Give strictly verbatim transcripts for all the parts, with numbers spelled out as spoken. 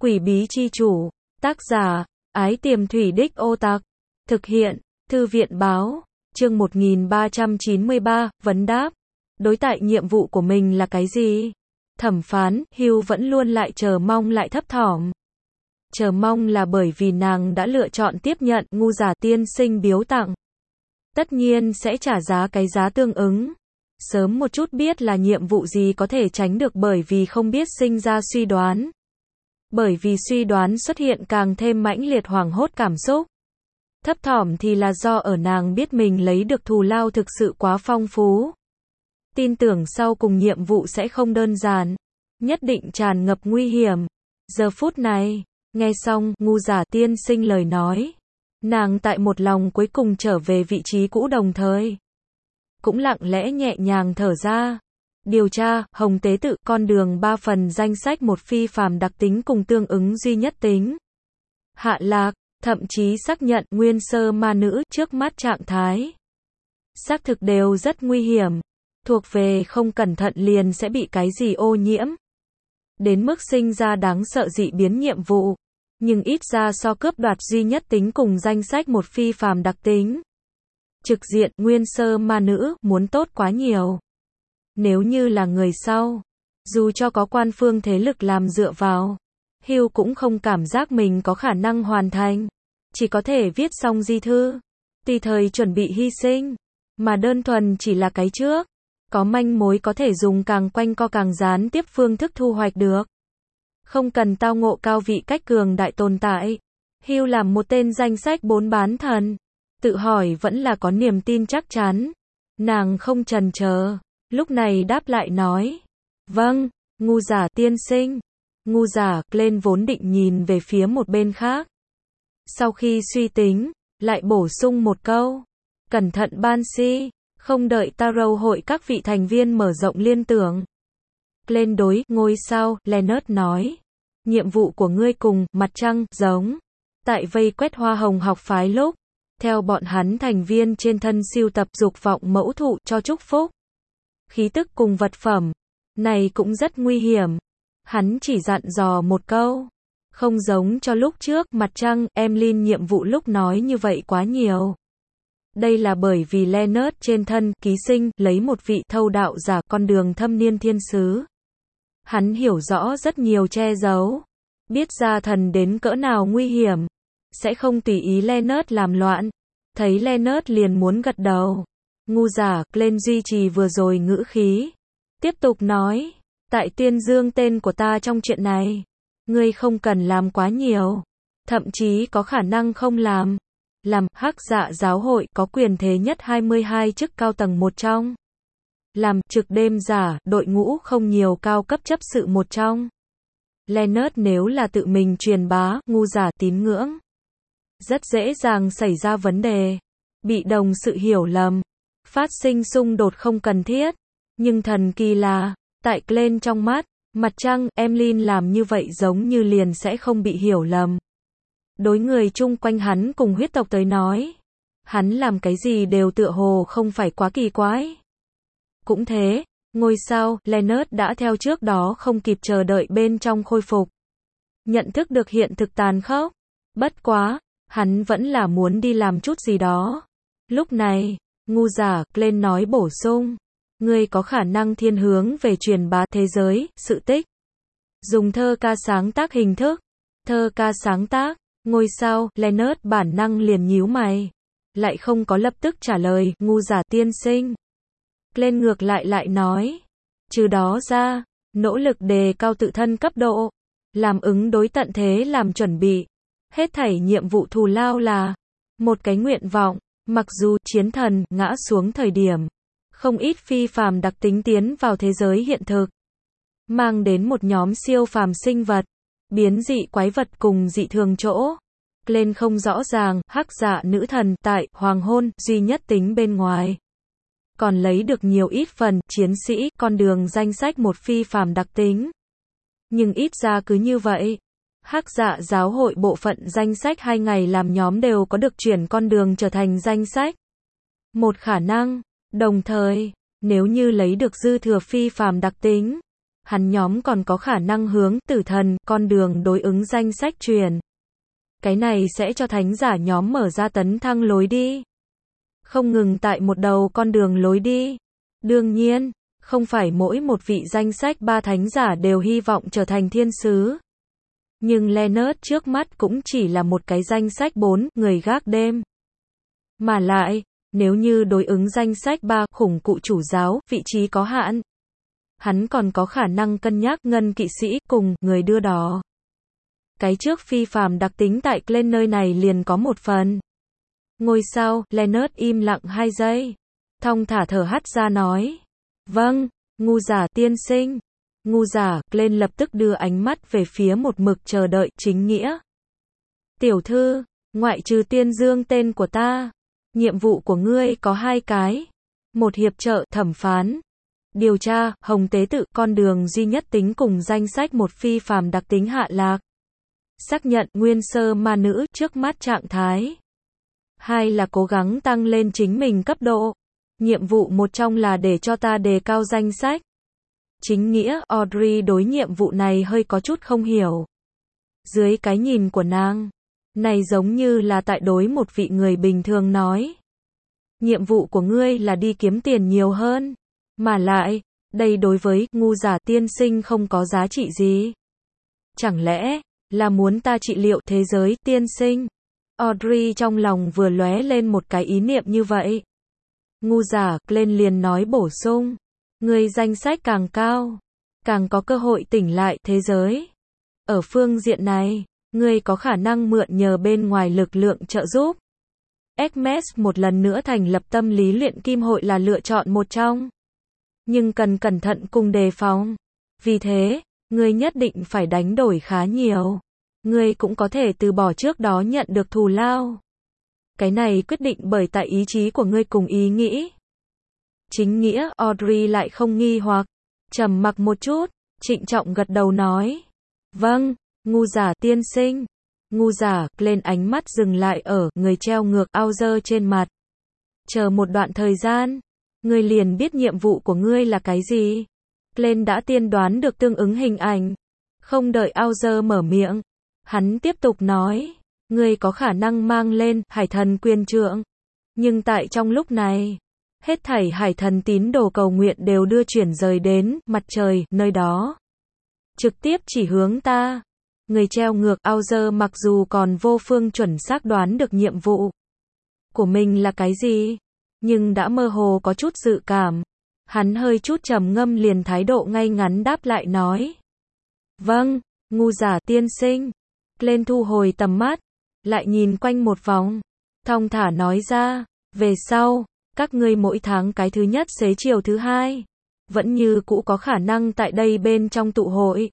Quỷ bí chi chủ, tác giả, Ái Tiềm Thủy Đích Ô Tạc, thực hiện, Thư viện báo, chương một nghìn ba trăm chín mươi ba, vấn đáp. Đối tại nhiệm vụ của mình là cái gì? Thẩm phán, Hugh vẫn luôn lại chờ mong lại thấp thỏm. Chờ mong là bởi vì nàng đã lựa chọn tiếp nhận ngu giả tiên sinh biếu tặng. Tất nhiên sẽ trả giá cái giá tương ứng. Sớm một chút biết là nhiệm vụ gì có thể tránh được bởi vì không biết sinh ra suy đoán. Bởi vì suy đoán xuất hiện càng thêm mãnh liệt hoảng hốt cảm xúc. Thấp thỏm thì là do ở nàng biết mình lấy được thù lao thực sự quá phong phú. Tin tưởng sau cùng nhiệm vụ sẽ không đơn giản, nhất định tràn ngập nguy hiểm. Giờ phút này, nghe xong ngu giả tiên sinh lời nói, nàng tại một lòng cuối cùng trở về vị trí cũ đồng thời. Cũng lặng lẽ nhẹ nhàng thở ra. Điều tra, Hồng Tế Tự, con đường ba phần danh sách một phi phàm đặc tính cùng tương ứng duy nhất tính. Hạ lạc, thậm chí xác nhận nguyên sơ ma nữ trước mắt trạng thái. Xác thực đều rất nguy hiểm. Thuộc về không cẩn thận liền sẽ bị cái gì ô nhiễm. Đến mức sinh ra đáng sợ dị biến nhiệm vụ. Nhưng ít ra so cướp đoạt duy nhất tính cùng danh sách một phi phàm đặc tính. Trực diện nguyên sơ ma nữ muốn tốt quá nhiều. Nếu như là người sau, dù cho có quan phương thế lực làm dựa vào, Hugh cũng không cảm giác mình có khả năng hoàn thành. Chỉ có thể viết xong di thư, tùy thời chuẩn bị hy sinh, mà đơn thuần chỉ là cái trước. Có manh mối có thể dùng càng quanh co càng gián tiếp phương thức thu hoạch được. Không cần tao ngộ cao vị cách cường đại tồn tại. Hugh làm một tên danh sách bốn bán thần. Tự hỏi vẫn là có niềm tin chắc chắn. Nàng không chần chờ. Lúc này đáp lại nói. Vâng, ngu giả tiên sinh. Ngu giả, lên vốn định nhìn về phía một bên khác. Sau khi suy tính, lại bổ sung một câu. Cẩn thận ban si. Không đợi Tarot hội các vị thành viên mở rộng liên tưởng. Lên đối, ngôi sao, Leonard nói. Nhiệm vụ của ngươi cùng, mặt trăng, giống. Tại vây quét hoa hồng học phái lúc. Theo bọn hắn thành viên trên thân siêu tập dục vọng mẫu thụ cho chúc phúc. Khí tức cùng vật phẩm. Này cũng rất nguy hiểm. Hắn chỉ dặn dò một câu. Không giống cho lúc trước, mặt trăng, Emlyn nhiệm vụ lúc nói như vậy quá nhiều. Đây là bởi vì Leonard trên thân, ký sinh, lấy một vị thâu đạo giả con đường thâm niên thiên sứ. Hắn hiểu rõ rất nhiều che giấu. Biết ra thần đến cỡ nào nguy hiểm. Sẽ không tùy ý Leonard làm loạn. Thấy Leonard liền muốn gật đầu. Ngu giả, lên duy trì vừa rồi ngữ khí. Tiếp tục nói. Tại tuyên dương tên của ta trong chuyện này. Ngươi không cần làm quá nhiều. Thậm chí có khả năng không làm. Làm, Hắc Dạ giáo hội có quyền thế nhất hai mươi hai chức cao tầng một trong. Làm, trực đêm giả, đội ngũ không nhiều cao cấp chấp sự một trong. Leonard nếu là tự mình truyền bá, ngu giả tín ngưỡng. Rất dễ dàng xảy ra vấn đề. Bị đồng sự hiểu lầm. Phát sinh xung đột không cần thiết. Nhưng thần kỳ là, tại Glenn trong mắt, mặt trăng, Emlyn làm như vậy giống như liền sẽ không bị hiểu lầm. Đối người chung quanh hắn cùng huyết tộc tới nói. Hắn làm cái gì đều tựa hồ không phải quá kỳ quái. Cũng thế, ngôi sao, Leonard đã theo trước đó không kịp chờ đợi bên trong khôi phục. Nhận thức được hiện thực tàn khốc. Bất quá, hắn vẫn là muốn đi làm chút gì đó. Lúc này, ngu giả, lên nói bổ sung. Ngươi có khả năng thiên hướng về truyền bá thế giới, sự tích. Dùng thơ ca sáng tác hình thức. Thơ ca sáng tác. Ngôi sao, Leonard bản năng liền nhíu mày. Lại không có lập tức trả lời, ngu giả tiên sinh. Lên ngược lại lại nói. Trừ đó ra, nỗ lực đề cao tự thân cấp độ. Làm ứng đối tận thế làm chuẩn bị. Hết thảy nhiệm vụ thù lao là một cái nguyện vọng. Mặc dù chiến thần ngã xuống thời điểm. Không ít phi phàm đặc tính tiến vào thế giới hiện thực. Mang đến một nhóm siêu phàm sinh vật. Biến dị quái vật cùng dị thường chỗ. Lên không rõ ràng, hắc dạ nữ thần tại hoàng hôn duy nhất tính bên ngoài. Còn lấy được nhiều ít phần chiến sĩ con đường danh sách một phi phàm đặc tính. Nhưng ít ra cứ như vậy. Hắc dạ giáo hội bộ phận danh sách hai ngày làm nhóm đều có được chuyển con đường trở thành danh sách. Một khả năng. Đồng thời, nếu như lấy được dư thừa phi phàm đặc tính. hắn nhóm còn có khả năng hướng tử thần, con đường đối ứng danh sách truyền. Cái này sẽ cho thánh giả nhóm mở ra tấn thăng lối đi. Không ngừng tại một đầu con đường lối đi. Đương nhiên, không phải mỗi một vị danh sách ba thánh giả đều hy vọng trở thành thiên sứ. Nhưng Leonard trước mắt cũng chỉ là một cái danh sách bốn người gác đêm. Mà lại, nếu như đối ứng danh sách ba khủng cụ chủ giáo, vị trí có hạn. Hắn còn có khả năng cân nhắc ngân kỵ sĩ cùng người đưa đỏ. Cái trước phi phàm đặc tính tại Glenn nơi này liền có một phần. Ngôi sao, Leonard im lặng hai giây. Thong thả thở hắt ra nói. Vâng, ngu giả tiên sinh. Ngu giả, Glenn lập tức đưa ánh mắt về phía một mực chờ đợi chính nghĩa. Tiểu thư, ngoại trừ tiên dương tên của ta, nhiệm vụ của ngươi có hai cái. Một hiệp trợ thẩm phán. Điều tra, hồng tế tự, con đường duy nhất tính cùng danh sách một phi phàm đặc tính hạ lạc. Xác nhận nguyên sơ ma nữ trước mắt trạng thái. Hai là cố gắng tăng lên chính mình cấp độ. Nhiệm vụ một trong là để cho ta đề cao danh sách. Chính nghĩa, Audrey đối nhiệm vụ này hơi có chút không hiểu. Dưới cái nhìn của nàng, này giống như là tại đối một vị người bình thường nói. Nhiệm vụ của ngươi là đi kiếm tiền nhiều hơn. Mà lại, đây đối với ngu giả tiên sinh không có giá trị gì. Chẳng lẽ là muốn ta trị liệu thế giới tiên sinh? Audrey trong lòng vừa lóe lên một cái ý niệm như vậy. Ngu giả, Glenn liền nói bổ sung. Người danh sách càng cao, càng có cơ hội tỉnh lại thế giới. Ở phương diện này, người có khả năng mượn nhờ bên ngoài lực lượng trợ giúp. Hermes một lần nữa thành lập tâm lý luyện kim hội là lựa chọn một trong. Nhưng cần cẩn thận cùng đề phòng. Vì thế, người nhất định phải đánh đổi khá nhiều. Người cũng có thể từ bỏ trước đó nhận được thù lao. Cái này quyết định bởi tại ý chí của ngươi cùng ý nghĩ. Chính nghĩa, Audrey lại không nghi hoặc. Trầm mặc một chút, trịnh trọng gật đầu nói. Vâng, ngu giả tiên sinh. Ngu giả, lên ánh mắt dừng lại ở người treo ngược ao dơ trên mặt. Chờ một đoạn thời gian, ngươi liền biết nhiệm vụ của ngươi là cái gì. Glenn đã tiên đoán được tương ứng hình ảnh. Không đợi ao dơ mở miệng. Hắn tiếp tục nói. Ngươi có khả năng mang lên hải thần quyền trượng. Nhưng tại trong lúc này, hết thảy hải thần tín đồ cầu nguyện đều đưa chuyển rời đến mặt trời, nơi đó. Trực tiếp chỉ hướng ta. Người treo ngược ao dơ mặc dù còn vô phương chuẩn xác đoán được nhiệm vụ của mình là cái gì, nhưng đã mơ hồ có chút dự cảm. Hắn hơi chút trầm ngâm liền thái độ ngay ngắn đáp lại nói. Vâng, ngu giả tiên sinh. Lên thu hồi tầm mắt, lại nhìn quanh một vòng. Thong thả nói ra, về sau, các ngươi mỗi tháng cái thứ nhất xế chiều thứ hai, vẫn như cũ có khả năng tại đây bên trong tụ hội.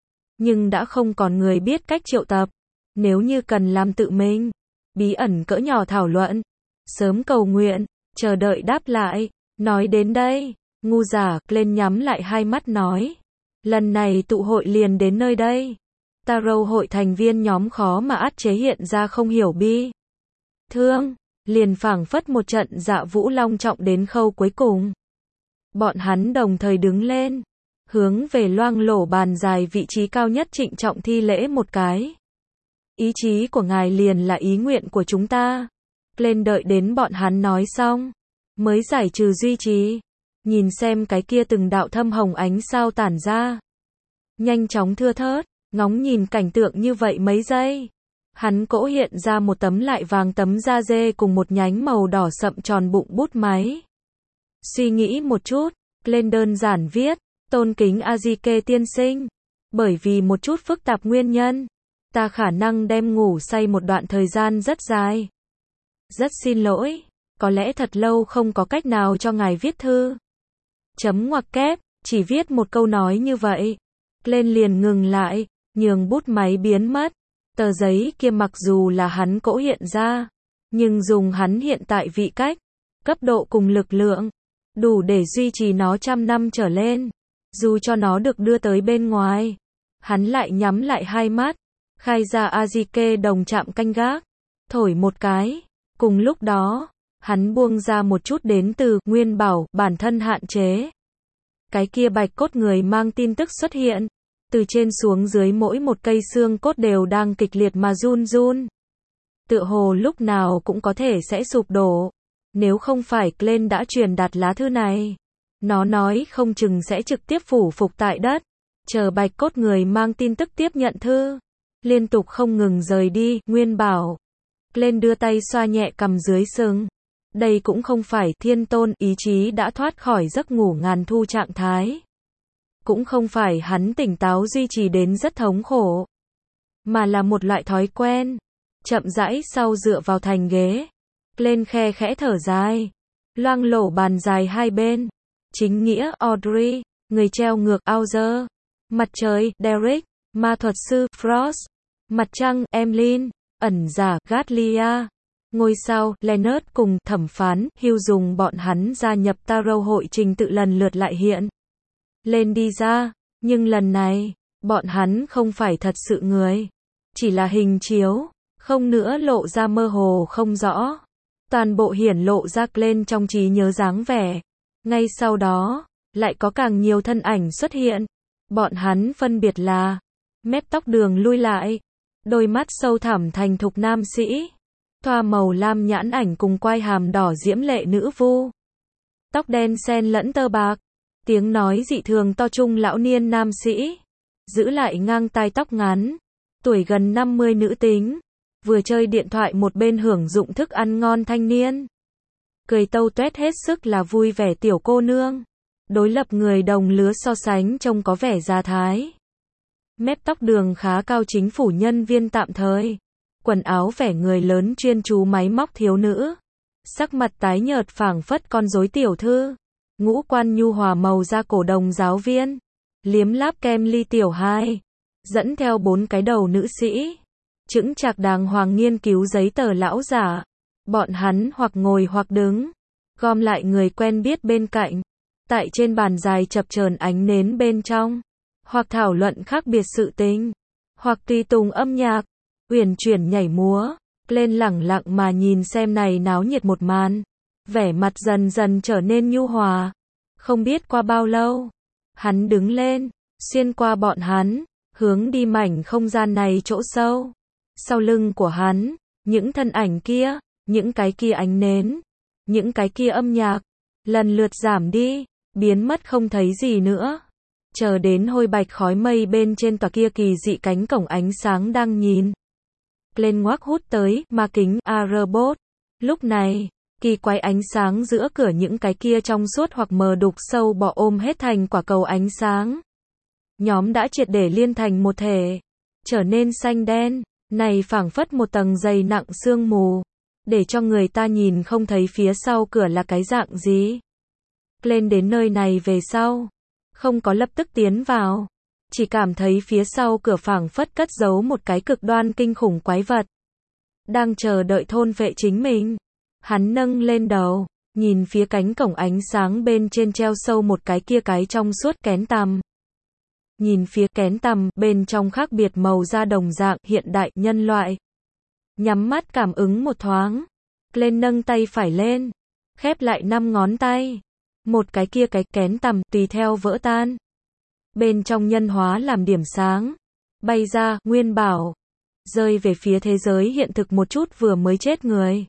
Nhưng đã không còn người biết cách triệu tập. Nếu như cần làm tự mình, bí ẩn cỡ nhỏ thảo luận, sớm cầu nguyện, chờ đợi đáp lại. Nói đến đây, ngu giả, lên nhắm lại hai mắt nói. Lần này tụ hội liền đến nơi đây. Tarot hội thành viên nhóm khó mà át chế hiện ra không hiểu bi thương, liền phảng phất một trận dạ vũ long trọng đến khâu cuối cùng. Bọn hắn đồng thời đứng lên, hướng về loang lổ bàn dài vị trí cao nhất trịnh trọng thi lễ một cái. Ý chí của ngài liền là ý nguyện của chúng ta. Lên đợi đến bọn hắn nói xong, mới giải trừ duy trì. Nhìn xem cái kia từng đạo thâm hồng ánh sao tản ra. Nhanh chóng thưa thớt, ngóng nhìn cảnh tượng như vậy mấy giây. Hắn cỗ hiện ra một tấm lại vàng tấm da dê cùng một nhánh màu đỏ sậm tròn bụng bút máy. Suy nghĩ một chút, lên đơn giản viết, tôn kính Azike tiên sinh. Bởi vì một chút phức tạp nguyên nhân, ta khả năng đem ngủ say một đoạn thời gian rất dài. Rất xin lỗi, có lẽ thật lâu không có cách nào cho ngài viết thư. Chấm ngoặc kép, chỉ viết một câu nói như vậy. Lên liền ngừng lại, nhường bút máy biến mất. Tờ giấy kia mặc dù là hắn cỗ hiện ra, nhưng dùng hắn hiện tại vị cách, cấp độ cùng lực lượng, đủ để duy trì nó trăm năm trở lên. Dù cho nó được đưa tới bên ngoài, hắn lại nhắm lại hai mắt, khai ra Azike đồng chạm canh gác, thổi một cái. Cùng lúc đó, hắn buông ra một chút đến từ nguyên bảo bản thân hạn chế. cái kia bạch cốt người mang tin tức xuất hiện. Từ trên xuống dưới mỗi một cây xương cốt đều đang kịch liệt mà run run. Tựa hồ lúc nào cũng có thể sẽ sụp đổ. Nếu không phải Glenn đã truyền đạt lá thư này, nó nói không chừng sẽ trực tiếp phủ phục tại đất. Chờ bạch cốt người mang tin tức tiếp nhận thư. Liên tục không ngừng rời đi, Nguyên bảo. Glenn đưa tay xoa nhẹ cằm dưới sừng. Đây cũng không phải thiên tôn, ý chí đã thoát khỏi giấc ngủ ngàn thu trạng thái. Cũng không phải hắn tỉnh táo duy trì đến rất thống khổ. Mà là một loại thói quen. Chậm rãi sau dựa vào thành ghế. Glenn khe khẽ thở dài. Loang lổ bàn dài hai bên. Chính nghĩa Audrey. Người treo ngược Auger. Mặt trời Derek. Ma thuật sư Frost. Mặt trăng Emlyn. Ẩn giả Gatlia. Ngôi sao Leonard cùng thẩm phán Hugh dùng bọn hắn gia nhập Tarot hội trình tự lần lượt lại hiện lên đi ra. Nhưng lần này, bọn hắn không phải thật sự người. Chỉ là hình chiếu. Không nữa lộ ra mơ hồ không rõ. Toàn bộ hiển lộ ra lên trong trí nhớ dáng vẻ. Ngay sau đó, lại có càng nhiều thân ảnh xuất hiện. Bọn hắn phân biệt là mép tóc đường lui lại, đôi mắt sâu thẳm thành thục nam sĩ, thoa màu lam nhãn ảnh cùng quai hàm đỏ diễm lệ nữ vu, tóc đen xen lẫn tơ bạc, tiếng nói dị thường to trung lão niên nam sĩ, giữ lại ngang tai tóc ngắn, tuổi gần năm mươi nữ tính, vừa chơi điện thoại một bên hưởng dụng thức ăn ngon thanh niên, cười tâu tuét hết sức là vui vẻ tiểu cô nương. Đối lập người đồng lứa so sánh trông có vẻ già thái. Mép tóc đường khá cao chính phủ nhân viên tạm thời. Quần áo vẻ người lớn chuyên chú máy móc thiếu nữ. Sắc mặt tái nhợt phảng phất con rối tiểu thư. Ngũ quan nhu hòa màu da cổ đồng giáo viên. Liếm láp kem ly tiểu hai. Dẫn theo bốn cái đầu nữ sĩ. Chững chạc đàng hoàng nghiên cứu giấy tờ lão giả. Bọn hắn hoặc ngồi hoặc đứng. Gom lại người quen biết bên cạnh. Tại trên bàn dài chập chờn ánh nến bên trong, hoặc thảo luận khác biệt sự tình, hoặc tùy tùng âm nhạc, uyển chuyển nhảy múa, lên lẳng lặng mà nhìn xem này náo nhiệt một màn, vẻ mặt dần dần trở nên nhu hòa. Không biết qua bao lâu, hắn đứng lên, xuyên qua bọn hắn, hướng đi mảnh không gian này chỗ sâu. Sau lưng của hắn, những thân ảnh kia, những cái kia ánh nến, những cái kia âm nhạc, lần lượt giảm đi. Biến mất không thấy gì nữa. Chờ đến hôi bạch khói mây bên trên tòa kia kỳ dị cánh cổng ánh sáng đang nhìn. Lên ngoác hút tới, ma kính, A-robot. Lúc này, kỳ quái ánh sáng giữa cửa những cái kia trong suốt hoặc mờ đục sâu bọ ôm hết thành quả cầu ánh sáng. Nhóm đã triệt để liên thành một thể. Trở nên xanh đen. Này phảng phất một tầng dày nặng sương mù. Để cho người ta nhìn không thấy phía sau cửa là cái dạng gì. Lên đến nơi này về sau, không có lập tức tiến vào, chỉ cảm thấy phía sau cửa phảng phất cất giấu một cái cực đoan kinh khủng quái vật, đang chờ đợi thôn vệ chính mình. Hắn nâng lên đầu, nhìn phía cánh cổng ánh sáng bên trên treo sâu một cái kia cái trong suốt kén tằm. Nhìn phía kén tằm, bên trong khác biệt màu da đồng dạng hiện đại nhân loại. Nhắm mắt cảm ứng một thoáng, lên nâng tay phải lên, khép lại năm ngón tay. Một cái kia cái kén tằm tùy theo vỡ tan. Bên trong nhân hóa làm điểm sáng. Bay ra, Nguyên bảo. Rơi về phía thế giới hiện thực một chút vừa mới chết người.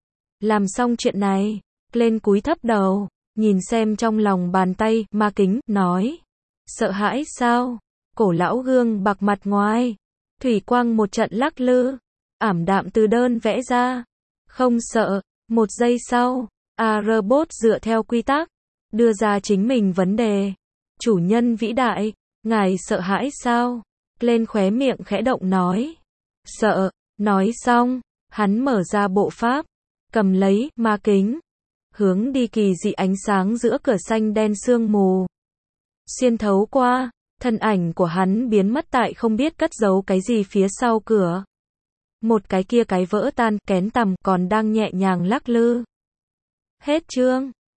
Làm xong chuyện này, lên cúi thấp đầu, nhìn xem trong lòng bàn tay, ma kính, nói. Sợ hãi sao? Cổ lão gương bạc mặt ngoài. Thủy quang một trận lắc lư. Ảm đạm từ đơn vẽ ra. Không sợ. Một giây sau, A-robot dựa theo quy tắc. Đưa ra chính mình vấn đề. Chủ nhân vĩ đại, ngài sợ hãi sao? Lên khóe miệng khẽ động nói. Sợ. Nói xong, hắn mở ra bộ pháp, cầm lấy ma kính, hướng đi kỳ dị ánh sáng giữa cửa xanh đen sương mù. Xuyên thấu qua, thân ảnh của hắn biến mất tại không biết cất giấu cái gì phía sau cửa. Một cái kia cái vỡ tan, kén tằm còn đang nhẹ nhàng lắc lư. Hết chương.